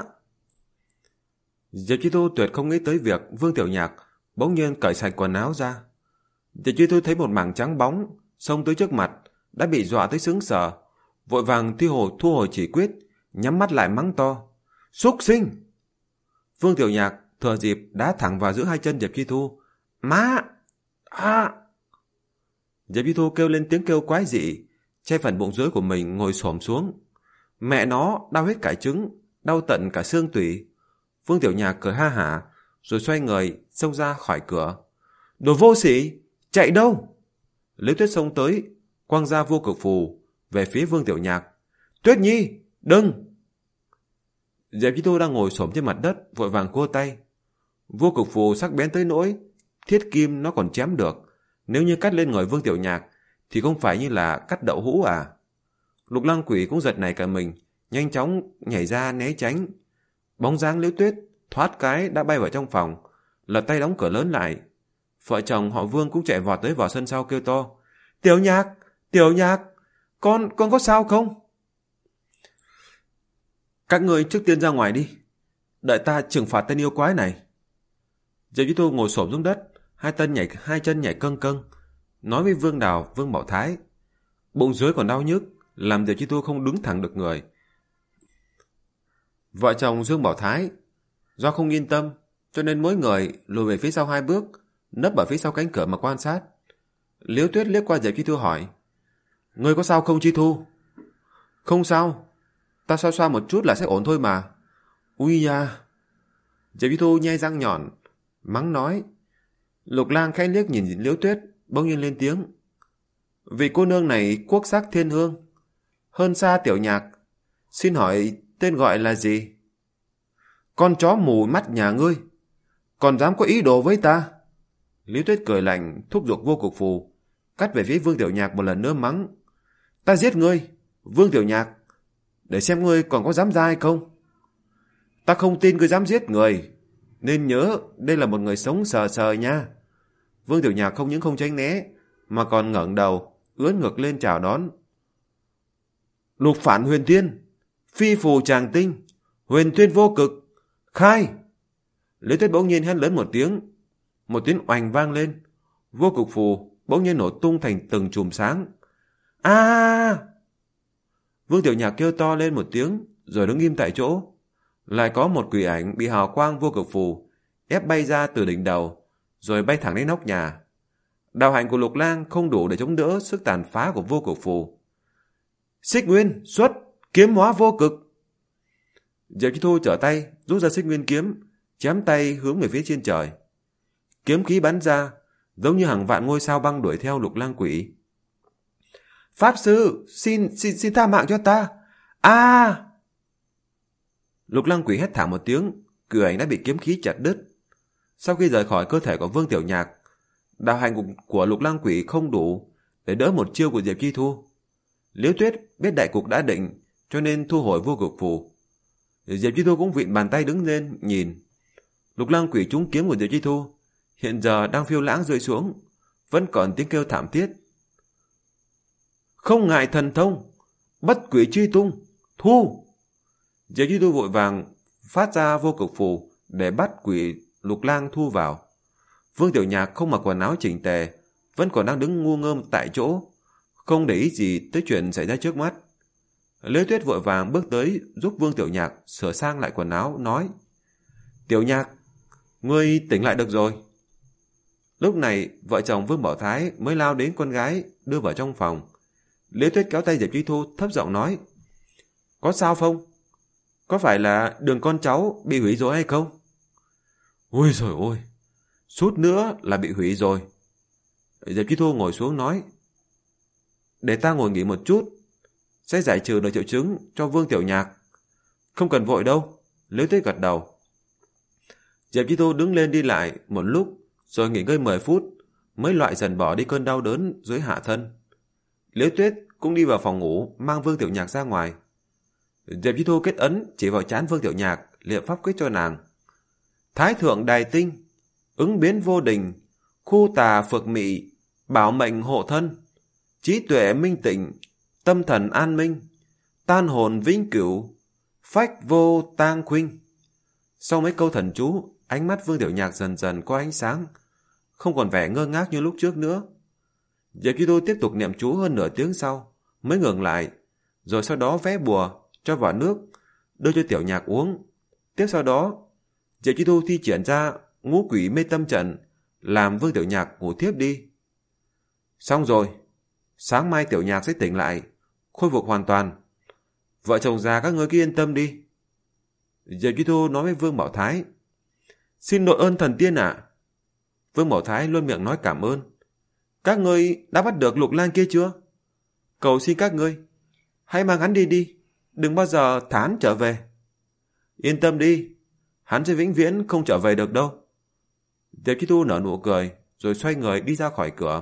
Diệp Chi Thu tuyệt không nghĩ tới việc Vương Tiểu Nhạc bỗng nhiên cởi sạch quần áo ra. Diệp Chi Thu thấy một mảng trắng bóng xông tới trước mặt, đã bị dọa tới sững sờ, vội vàng thi hồ thu hồi chỉ quyết, nhắm mắt lại mắng to. Súc sinh! Vương Tiểu Nhạc thừa dịp đá thẳng vào giữa hai chân Diệp Chi Thu. Má! À! Diệp Chi Thu kêu lên tiếng kêu quái dị, che phần bụng dưới của mình ngồi xổm xuống. Mẹ nó, đau hết cả trứng, đau tận cả xương tủy. Vương Tiểu Nhạc cười ha hả, rồi xoay người xông ra khỏi cửa. Đồ vô sỉ, chạy đâu? Liễu Tuyết xông tới, quăng ra vô cực phù về phía Vương Tiểu Nhạc. Tuyết Nhi, đừng! Diệp Chi Thu đang ngồi xổm trên mặt đất, vội vàng cua tay. Vô cực phù sắc bén tới nỗi thiết kim nó còn chém được. Nếu như cắt lên người Vương Tiểu Nhạc thì không phải như là cắt đậu hũ à? Lục Lang quỷ cũng giật nảy cả mình, nhanh chóng nhảy ra né tránh. Bóng dáng Liễu Tuyết thoát cái đã bay vào trong phòng, lật tay đóng cửa lớn lại. Vợ chồng họ Vương cũng chạy vọt tới vào sân sau kêu to. Tiểu Nhạc, Tiểu Nhạc, con con có sao không? Các người trước tiên ra ngoài đi, đợi ta trừng phạt tên yêu quái này. Diệp Chi Thu ngồi xổm xuống đất, hai chân nhảy hai chân nhảy câng câng, nói với Vương Đào, Vương Bảo Thái. Bụng dưới còn đau nhức, làm Diệp Chi Thu không đứng thẳng được người. Vợ chồng Dương Bảo Thái do không yên tâm, cho nên mỗi người lùi về phía sau hai bước, nấp ở phía sau cánh cửa mà quan sát. Liễu Tuyết liếc qua Diệp Chi Thu hỏi. Ngươi có sao không Chi Thu? Không sao, ta xoa xoa một chút là sẽ ổn thôi mà. Ui da! Diệp Chi Thu nhai răng nhọn, mắng nói. Lục Lang khẽ liếc nhìn Liễu Tuyết, bỗng nhiên lên tiếng. Vị cô nương này quốc sắc thiên hương, hơn xa Tiểu Nhạc, xin hỏi tên gọi là gì? Con chó mù mắt nhà ngươi, còn dám có ý đồ với ta? Liễu Tuyết cười lạnh, thúc giục vô cực phù, cắt về phía Vương Tiểu Nhạc một lần nữa mắng. Ta giết ngươi, Vương Tiểu Nhạc, để xem ngươi còn có dám ra hay không. Ta không tin ngươi dám giết người, nên nhớ đây là một người sống sờ sờ nha. Vương Tiểu Nhạc không những không tránh né, mà còn ngẩng đầu, ưỡn ngực lên chào đón. Lục phản huyền tiên, phi phù tràng tinh, huyền tuyên vô cực, khai! Liễu Tuyết bỗng nhiên hét lớn một tiếng, một tiếng oành vang lên, vô cực phù bỗng nhiên nổ tung thành từng chùm sáng. A! Vương Tiểu Nhạc kêu to lên một tiếng, rồi đứng im tại chỗ. Lại có một quỷ ảnh bị hào quang vô cực phù ép bay ra từ đỉnh đầu, rồi bay thẳng đến nóc nhà. Đạo hạnh của Lục Lang không đủ để chống đỡ sức tàn phá của vô cực phù. Xích Nguyên xuất, kiếm hóa vô cực. Diệp Chi Thu trở tay rút ra Xích Nguyên kiếm, chém tay hướng về phía trên trời. Kiếm khí bắn ra, giống như hàng vạn ngôi sao băng đuổi theo Lục Lang quỷ. Pháp sư, xin xin xin tha mạng cho ta. A! Lục Lang quỷ hét thảm một tiếng, cử ảnh đã bị kiếm khí chặt đứt. Sau khi rời khỏi cơ thể của Vương Tiểu Nhạc, đạo hành của Lục Lang quỷ không đủ để đỡ một chiêu của Diệp Chi Thu. Liễu Tuyết biết đại cục đã định, cho nên thu hồi vô cực phù. Diệp Chi Thu cũng vịn bàn tay đứng lên nhìn. Lục Lang quỷ trúng kiếm của Diệp Chi Thu, hiện giờ đang phiêu lãng rơi xuống, vẫn còn tiếng kêu thảm thiết. Không ngại thần thông, bất quỷ truy tung, thu! Diệp Chi Thu vội vàng phát ra vô cực phù để bắt quỷ Lục Lang thu vào. Vương Tiểu Nhạc không mặc quần áo chỉnh tề, vẫn còn đang đứng ngu ngơ tại chỗ, không để ý gì tới chuyện xảy ra trước mắt. Liễu Tuyết vội vàng bước tới giúp Vương Tiểu Nhạc sửa sang lại quần áo, nói: Tiểu Nhạc, ngươi tỉnh lại được rồi. Lúc này vợ chồng Vương Bảo Thái mới lao đến con gái đưa vào trong phòng. Liễu Tuyết kéo tay Diệp Chi Thu thấp giọng nói: Có sao không? Có phải là đường con cháu bị hủy rồi hay không? Ôi trời ơi, suốt nữa là bị hủy rồi. Diệp Chi Thu ngồi xuống nói: Để ta ngồi nghỉ một chút, sẽ giải trừ được triệu chứng cho Vương Tiểu Nhạc. Không cần vội đâu. Liễu Tuyết gật đầu. Diệp Chi Thu đứng lên đi lại một lúc, rồi nghỉ ngơi mười phút, mới loại dần bỏ đi cơn đau đớn dưới hạ thân. Liễu Tuyết cũng đi vào phòng ngủ, mang Vương Tiểu Nhạc ra ngoài. Diệp Chi Thu kết ấn chỉ vào trán Vương Tiểu Nhạc, niệm pháp quyết cho nàng: Thái thượng đài tinh, ứng biến vô đình, khu tà phược mị, bảo mệnh hộ thân, trí tuệ minh tịnh, tâm thần an minh, tan hồn vĩnh cửu, phách vô tang khuynh. Sau mấy câu thần chú, ánh mắt Vương Tiểu Nhạc dần dần có ánh sáng, không còn vẻ ngơ ngác như lúc trước nữa. Diệp Chi Thu tiếp tục niệm chú hơn nửa tiếng sau mới ngừng lại, rồi sau đó vẽ bùa cho vào nước, đưa cho Tiểu Nhạc uống. Tiếp sau đó, Diệp Chi Thu thi triển ra ngũ quỷ mê tâm trận, làm Vương Tiểu Nhạc ngủ thiếp đi. Xong rồi, sáng mai Tiểu Nhạc sẽ tỉnh lại, khôi phục hoàn toàn. Vợ chồng già các ngươi cứ yên tâm đi. Diệp Chi Thu nói với Vương Bảo Thái: Xin đội ơn thần tiên ạ. Vương Bảo Thái luôn miệng nói cảm ơn. Các ngươi đã bắt được Lục Lang kia chưa? Cầu xin các ngươi, hãy mang hắn đi đi, đừng bao giờ thả hắn trở về. Yên tâm đi, hắn sẽ vĩnh viễn không trở về được đâu. Diệp Chi Thu nở nụ cười, rồi xoay người đi ra khỏi cửa.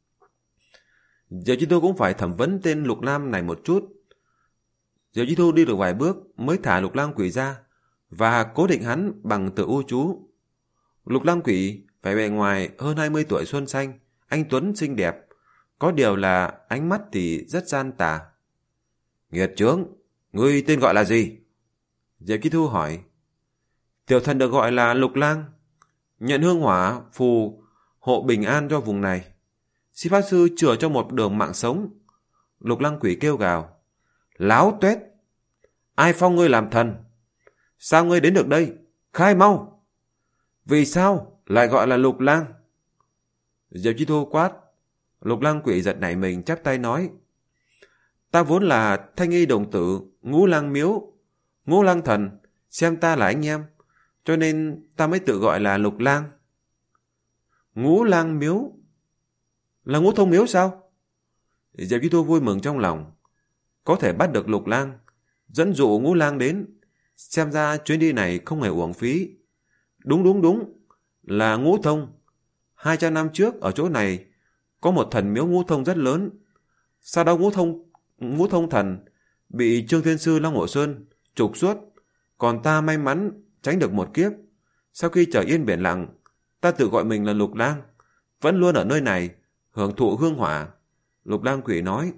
Diệp Chi Thu cũng phải thẩm vấn tên Lục Lam này một chút. Diệp Chi Thu đi được vài bước mới thả Lục Lam Quỷ ra và cố định hắn bằng tự u chú. Lục Lam Quỷ vẻ bề ngoài hơn hai mươi tuổi xuân xanh, anh tuấn xinh đẹp, có điều là ánh mắt thì rất gian tà. Nghiệt chướng, ngươi tên gọi là gì? Diệp Chi Thu hỏi. Tiểu thần được gọi là Lục Lang, nhận hương hỏa phù hộ bình an cho vùng này. Xin pháp sư chừa cho một đường mạng sống. Lục Lang Quỷ kêu gào. Láo tuét, ai phong ngươi làm thần? Sao ngươi đến được đây? Khai mau! Vì sao lại gọi là Lục Lang? Diệp Chi Thu quát. Lục Lang Quỷ giật nảy mình, chắp tay nói: Ta vốn là Thanh Y đồng tử Ngũ Lang Miếu, Ngũ Lang Thần xem ta là anh em, cho nên ta mới tự gọi là Lục Lang. Ngũ Lang Miếu là Ngũ Thông Miếu sao? Diệp Chi Thu vui mừng trong lòng. Có thể bắt được Lục Lang, dẫn dụ Ngũ Lang đến, xem ra chuyến đi này không hề uổng phí. Đúng đúng đúng, là Ngũ Thông. Hai trăm năm trước ở chỗ này có một thần miếu Ngũ Thông rất lớn. Sau đó Ngũ Thông Ngũ Thông thần bị Trương Thiên Sư Long Hồ Sơn trục xuất, còn ta may mắn tránh được một kiếp. Sau khi trời yên biển lặng, ta tự gọi mình là Lục Lang, vẫn luôn ở nơi này hưởng thụ hương hỏa. Lục Lang Quỷ nói.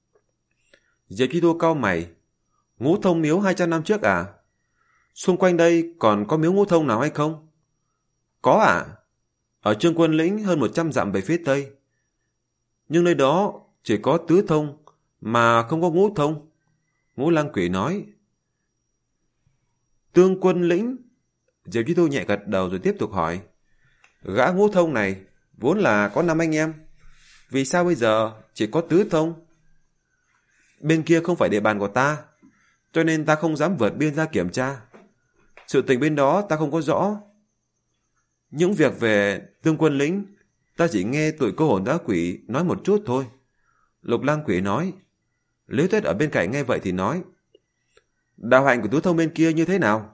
Diệp Chi Thu cau mày. Ngũ Thông miếu hai trăm năm trước à? Xung quanh đây còn có miếu Ngũ Thông nào hay không? Có ạ. À? Ở Trương Quân Lĩnh hơn một trăm dặm về phía tây. Nhưng nơi đó chỉ có tứ thông mà không có ngũ thông. Ngũ Lang Quỷ nói. Tương Quân Lĩnh? Diệp Chi Thu nhẹ gật đầu rồi tiếp tục hỏi. Gã Ngũ Thông này vốn là có năm anh em, vì sao bây giờ chỉ có tứ thông? Bên kia không phải địa bàn của ta, cho nên ta không dám vượt biên ra kiểm tra. Sự tình bên đó ta không có rõ. Những việc về Tương Quân Lĩnh ta chỉ nghe tụi cô hồn dã quỷ nói một chút thôi. Lục Lang Quỷ nói. Liễu Tuyết ở bên cạnh nghe vậy thì nói. Đạo hạnh của tứ thông bên kia như thế nào?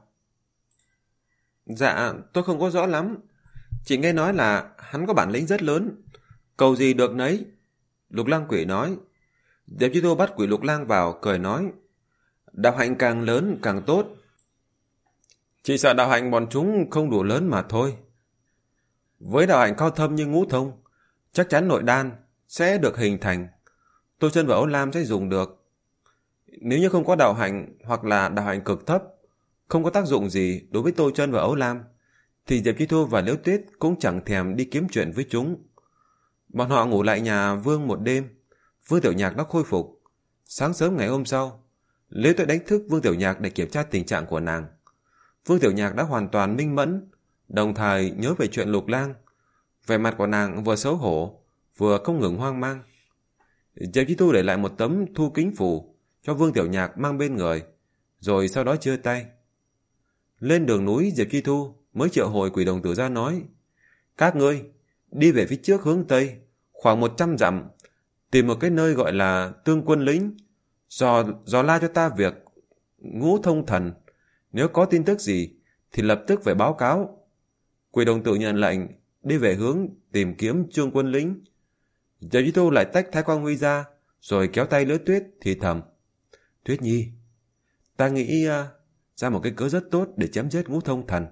Dạ, tôi không có rõ lắm. Chỉ nghe nói là hắn có bản lĩnh rất lớn, cầu gì được nấy. Lục Lang Quỷ nói. Diệp Chi Thu bắt Quỷ Lục Lang vào, cười nói. Đạo hạnh càng lớn càng tốt. Chỉ sợ đạo hạnh bọn chúng không đủ lớn mà thôi. Với đạo hạnh cao thâm như Ngũ Thông, chắc chắn nội đan sẽ được hình thành. Tô Chân và Âu Lam sẽ dùng được. Nếu như không có đạo hạnh hoặc là đạo hạnh cực thấp, không có tác dụng gì đối với Tô Chân và Âu Lam, thì Diệp Chi Thu và Liễu Tuyết cũng chẳng thèm đi kiếm chuyện với chúng. Bọn họ ngủ lại nhà Vương một đêm. Vương Tiểu Nhạc đã khôi phục. Sáng sớm ngày hôm sau, Liễu Tuyết đánh thức Vương Tiểu Nhạc để kiểm tra tình trạng của nàng. Vương Tiểu Nhạc đã hoàn toàn minh mẫn, đồng thời nhớ về chuyện Lục Lang. Vẻ mặt của nàng vừa xấu hổ, vừa không ngừng hoang mang. Diệp Chi Thu để lại một tấm thu kính phù cho Vương Tiểu Nhạc mang bên người, rồi sau đó chia tay. Lên đường núi, Diệp Chi Thu mới triệu hồi Quỷ Đồng Tử ra nói: các ngươi đi về phía trước hướng tây khoảng một trăm dặm, tìm một cái nơi gọi là Tương Quân Lĩnh, dò dò la cho ta việc Ngũ Thông Thần. Nếu có tin tức gì thì lập tức phải báo cáo. Quỷ Đồng Tử nhận lệnh, đi về hướng tìm kiếm Trương Quân Lĩnh. Diệp Chi Thu lại tách Thái Quang Huy ra, rồi kéo tay Liễu Tuyết thì thầm: Tuyết Nhi, ta nghĩ uh, ra một cái cớ rất tốt để chém giết Ngũ Thông Thần.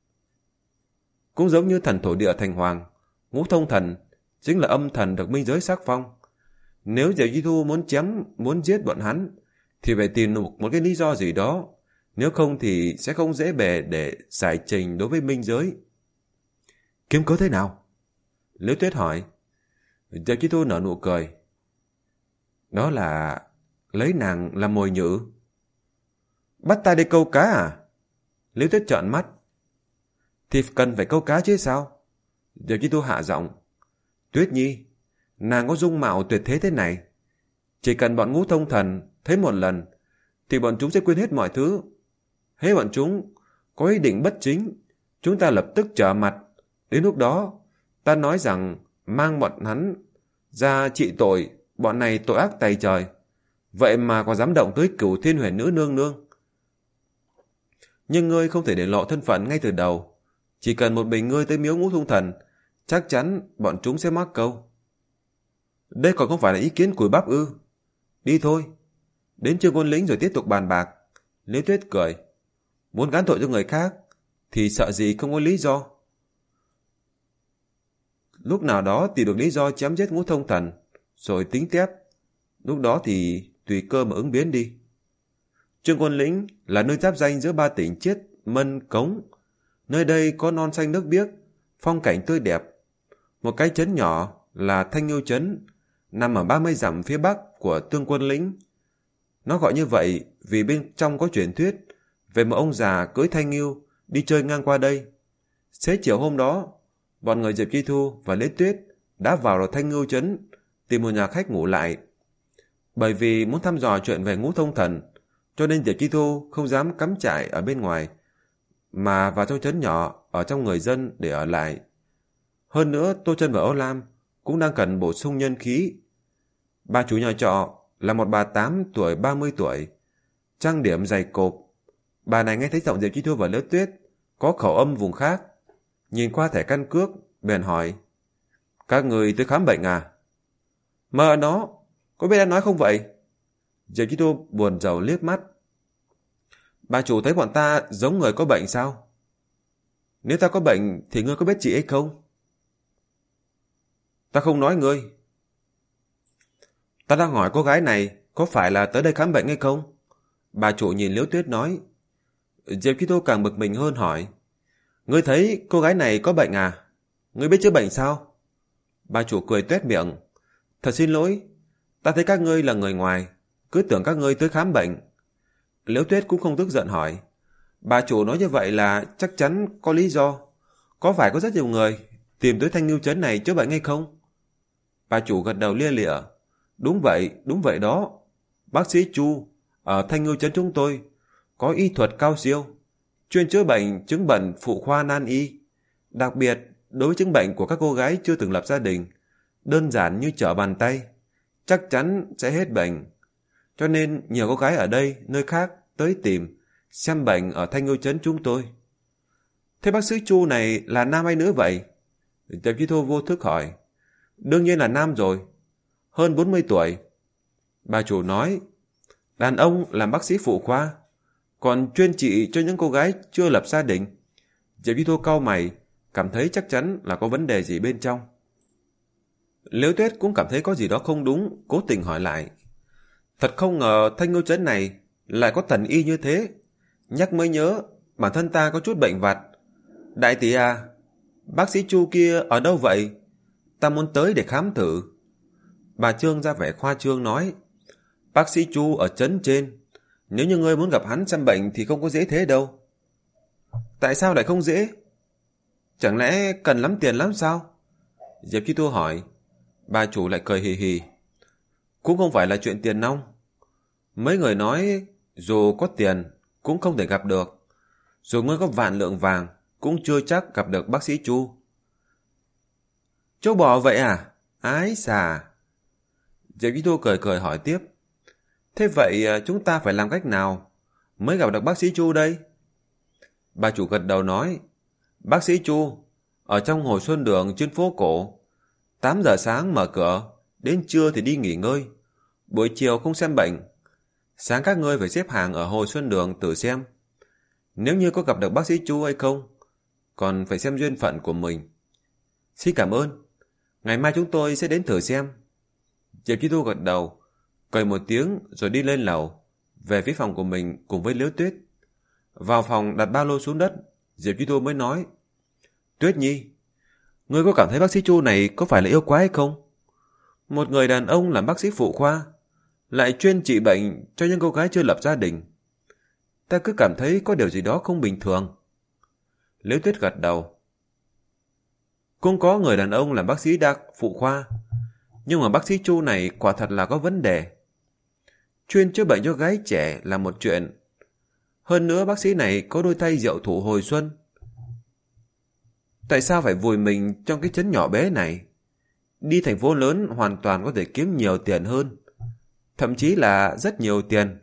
Cũng giống như thần thổ địa thành hoàng, Ngũ Thông Thần chính là âm thần được minh giới sắc phong. Nếu Diệp Chi Thu muốn chém, muốn giết bọn hắn thì phải tìm một, một cái lý do gì đó, nếu không thì sẽ không dễ bề để giải trình đối với minh giới. Kiếm cớ thế nào? Liễu Tuyết hỏi. Diệp Chi Thu nở nụ cười. Đó là lấy nàng làm mồi nhử. Bắt ta đi câu cá à? Liễu Tuyết trợn mắt. Thì cần phải câu cá chứ sao? Diệp Chi Thu hạ giọng. Tuyết Nhi, nàng có dung mạo tuyệt thế thế này, chỉ cần bọn Ngũ Thông Thần thấy một lần thì bọn chúng sẽ quên hết mọi thứ. Hễ bọn chúng có ý định bất chính, chúng ta lập tức trở mặt. Đến lúc đó ta nói rằng mang bọn hắn ra trị tội, bọn này tội ác tày trời, vậy mà còn dám động tới Cửu Thiên Huyền Nữ nương nương. Nhưng ngươi không thể để lộ thân phận ngay từ đầu. Chỉ cần một mình ngươi tới miếu Ngũ Thông Thần, chắc chắn bọn chúng sẽ mắc câu. Đây còn không phải là ý kiến cùi bắp ư? Đi thôi, đến Trương Quân Lĩnh rồi tiếp tục bàn bạc. Liễu Tuyết cười. Muốn gán tội cho người khác thì sợ gì không có lý do. Lúc nào đó tìm được lý do chém giết Ngũ Thông Thần rồi tính tiếp, lúc đó thì tùy cơ mà ứng biến đi. Trương Quân Lĩnh là nơi giáp ranh giữa ba tỉnh Chiết, Mân, Cống. Nơi đây có non xanh nước biếc, phong cảnh tươi đẹp. Một cái trấn nhỏ là Thanh Ngưu Trấn nằm ở ba mươi dặm phía bắc của Tương Quân Lĩnh. Nó gọi như vậy vì bên trong có truyền thuyết về một ông già cưỡi Thanh Ngưu đi chơi ngang qua đây. Xế chiều hôm đó, bọn người Diệp Chi Thu và Liễu Tuyết đã vào vào Thanh Ngưu Trấn tìm một nhà khách ngủ lại. Bởi vì muốn thăm dò chuyện về Ngũ Thông Thần, cho nên Diệp Chi Thu không dám cắm trại ở bên ngoài, mà vào trong trấn nhỏ ở trong người dân để ở lại. Hơn nữa, Tô Chân và Âu Lam cũng đang cần bổ sung nhân khí. Bà chủ nhà trọ là một bà tám tuổi ba mươi tuổi, trang điểm dày cộp. Bà này nghe thấy giọng Diệp Chi Thu và Liễu Tuyết có khẩu âm vùng khác, nhìn qua thẻ căn cước bèn hỏi: Các người tới khám bệnh à? Mơ nó, có biết đã nói không vậy? Diệp Chi Thu buồn rầu liếc mắt. Bà chủ thấy bọn ta giống người có bệnh sao? Nếu ta có bệnh thì ngươi có biết trị hay không? Ta không nói ngươi. Ta đang hỏi cô gái này có phải là tới đây khám bệnh hay không? Bà chủ nhìn Liễu Tuyết nói. Diệp Chi Thu càng bực mình hơn hỏi: Ngươi thấy cô gái này có bệnh à? Ngươi biết chữa bệnh sao? Bà chủ cười tuét miệng. Thật xin lỗi, ta thấy các ngươi là người ngoài, cứ tưởng các ngươi tới khám bệnh. Liễu Tuyết cũng không tức giận hỏi. Bà chủ nói như vậy là chắc chắn có lý do. Có phải có rất nhiều người tìm tới Thanh Ngưu Trấn này chữa bệnh hay không? Bà chủ gật đầu lia lịa. Đúng vậy, đúng vậy đó. Bác sĩ Chu ở Thanh Ngưu Trấn chúng tôi có y thuật cao siêu, chuyên chữa bệnh chứng bệnh phụ khoa nan y. Đặc biệt đối với chứng bệnh của các cô gái chưa từng lập gia đình, đơn giản như trở bàn tay, chắc chắn sẽ hết bệnh. Cho nên nhiều cô gái ở đây, nơi khác tới tìm xem bệnh ở Thanh Ngưu Trấn chúng tôi. Thế bác sĩ Chu này là nam hay nữ vậy? Diệp Chi Thu vô thức hỏi. Đương nhiên là nam rồi, hơn bốn mươi tuổi. Bà chủ nói. Đàn ông làm bác sĩ phụ khoa, còn chuyên trị cho những cô gái chưa lập gia đình. Diệp Chi Thu cau mày, cảm thấy chắc chắn là có vấn đề gì bên trong. Liễu Tuyết cũng cảm thấy có gì đó không đúng, cố tình hỏi lại. Thật không ngờ Thanh Ngưu Trấn này lại có thần y như thế. Nhắc mới nhớ, bản thân ta có chút bệnh vặt. Đại tỷ à, bác sĩ Chu kia ở đâu vậy? ta muốn tới để khám thử. Bà Trương ra vẻ khoa trương nói, bác sĩ Chu ở trấn trên, nếu như ngươi muốn gặp hắn xem bệnh thì không có dễ thế đâu. Tại sao lại không dễ? Chẳng lẽ cần lắm tiền lắm sao? Diệp Chi Thu hỏi. Bà chủ lại cười hì hì. Cũng không phải là chuyện tiền nong. Mấy người nói dù có tiền cũng không thể gặp được. Dù ngươi có vạn lượng vàng cũng chưa chắc gặp được bác sĩ Chu. Châu bò vậy à? Ái xà. Diệp Chi Thu cười cười hỏi tiếp. Thế vậy chúng ta phải làm cách nào mới gặp được bác sĩ Chu đây? Bà chủ gật đầu nói, bác sĩ Chu ở trong Hồi Xuân Đường trên phố cổ. tám giờ sáng mở cửa, đến trưa thì đi nghỉ ngơi. Buổi chiều không xem bệnh. Sáng các ngươi phải xếp hàng ở Hồi Xuân Đường tự xem. Nếu như có gặp được bác sĩ Chu hay không, còn phải xem duyên phận của mình. Xin cảm ơn. Ngày mai chúng tôi sẽ đến thử xem. Diệp Chi Thu gật đầu, cười một tiếng rồi đi lên lầu, về phía phòng của mình cùng với Liễu Tuyết. Vào phòng đặt ba lô xuống đất, Diệp Chi Thu mới nói, Tuyết Nhi, ngươi có cảm thấy bác sĩ Chu này có phải là yêu quái hay không? Một người đàn ông làm bác sĩ phụ khoa, lại chuyên trị bệnh cho những cô gái chưa lập gia đình. Ta cứ cảm thấy có điều gì đó không bình thường. Liễu Tuyết gật đầu. Cũng có người đàn ông làm bác sĩ đa phụ khoa, nhưng mà bác sĩ Chu này quả thật là có vấn đề. Chuyên chữa bệnh cho gái trẻ là một chuyện. Hơn nữa bác sĩ này có đôi tay diệu thủ hồi xuân. Tại sao phải vùi mình trong cái trấn nhỏ bé này? Đi thành phố lớn hoàn toàn có thể kiếm nhiều tiền hơn. Thậm chí là rất nhiều tiền.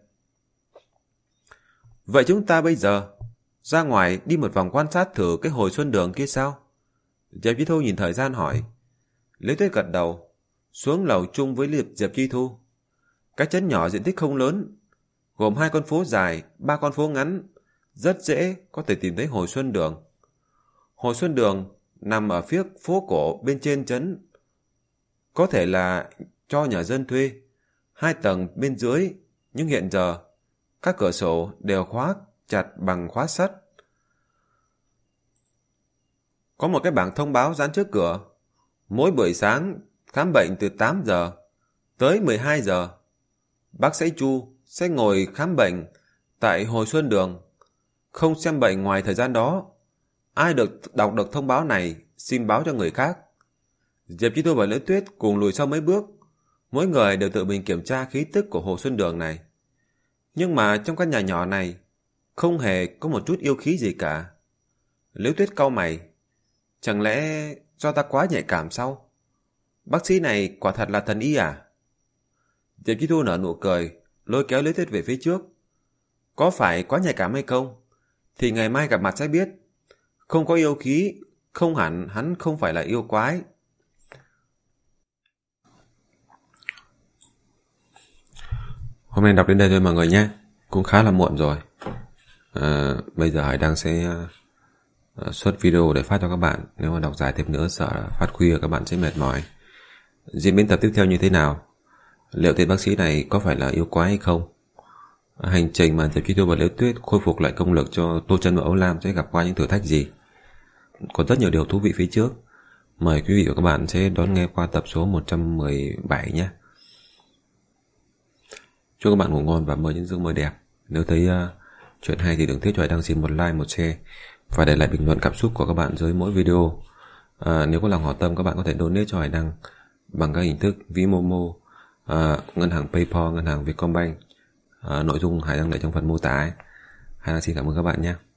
Vậy chúng ta bây giờ ra ngoài đi một vòng quan sát thử cái Hồi Xuân Đường kia sao? Diệp Chi Thu nhìn thời gian hỏi. Liễu Tuyết gật đầu, xuống lầu chung với Liệp Diệp Chi Thu. Cái trấn nhỏ diện tích không lớn, gồm hai con phố dài, ba con phố ngắn, rất dễ có thể tìm thấy Hồi Xuân Đường. Hồi Xuân Đường nằm ở phía phố cổ bên trên trấn, có thể là cho nhà dân thuê, hai tầng bên dưới, nhưng hiện giờ các cửa sổ đều khóa chặt bằng khóa sắt. Có một cái bảng thông báo dán trước cửa, mỗi buổi sáng khám bệnh từ tám giờ tới mười hai giờ. Bác sĩ Chu sẽ ngồi khám bệnh tại Hồi Xuân Đường, không xem bệnh ngoài thời gian đó. Ai được đọc được thông báo này xin báo cho người khác. Diệp Chi Thu và Liễu Tuyết cùng lùi sau mấy bước, mỗi người đều tự mình kiểm tra khí tức của Hồi Xuân Đường này. Nhưng mà trong căn nhà nhỏ này không hề có một chút yêu khí gì cả. Liễu Tuyết cau mày, chẳng lẽ do ta quá nhạy cảm sao? Bác sĩ này quả thật là thần y à? Diệp Chi Thu nở nụ cười, lôi kéo Liễu Tuyết về phía trước. Có phải quá nhạy cảm hay không thì ngày mai gặp mặt sẽ biết. Không có yêu khí, không hẳn hắn không phải là yêu quái. Hôm nay đọc đến đây thôi mọi người nhé. Cũng khá là muộn rồi. à, Bây giờ Hải đang sẽ uh, xuất video để phát cho các bạn. Nếu mà đọc dài thêm nữa sợ phát khuya các bạn sẽ mệt mỏi. Diễn biến tập tiếp theo như thế nào? Liệu tên bác sĩ này có phải là yêu quái hay không? Hành trình mà Diệp Chi Thu và Liễu Tuyết khôi phục lại công lực cho Tô Chân và Âu Lam sẽ gặp qua những thử thách gì? Còn rất nhiều điều thú vị phía trước. Mời quý vị và các bạn sẽ đón nghe qua tập số một trăm mười bảy nhé. Chúc các bạn ngủ ngon và mơ những giấc mơ đẹp. Nếu thấy uh, chuyện hay thì đừng tiếc cho Hải Đăng xin một like, một share và để lại bình luận cảm xúc của các bạn dưới mỗi video. uh, Nếu có lòng hảo tâm các bạn có thể donate cho Hải Đăng bằng các hình thức ví Momo, uh, ngân hàng PayPal, ngân hàng Vietcombank. uh, Nội dung Hải Đăng để trong phần mô tả. Hải Đăng xin cảm ơn các bạn nhé.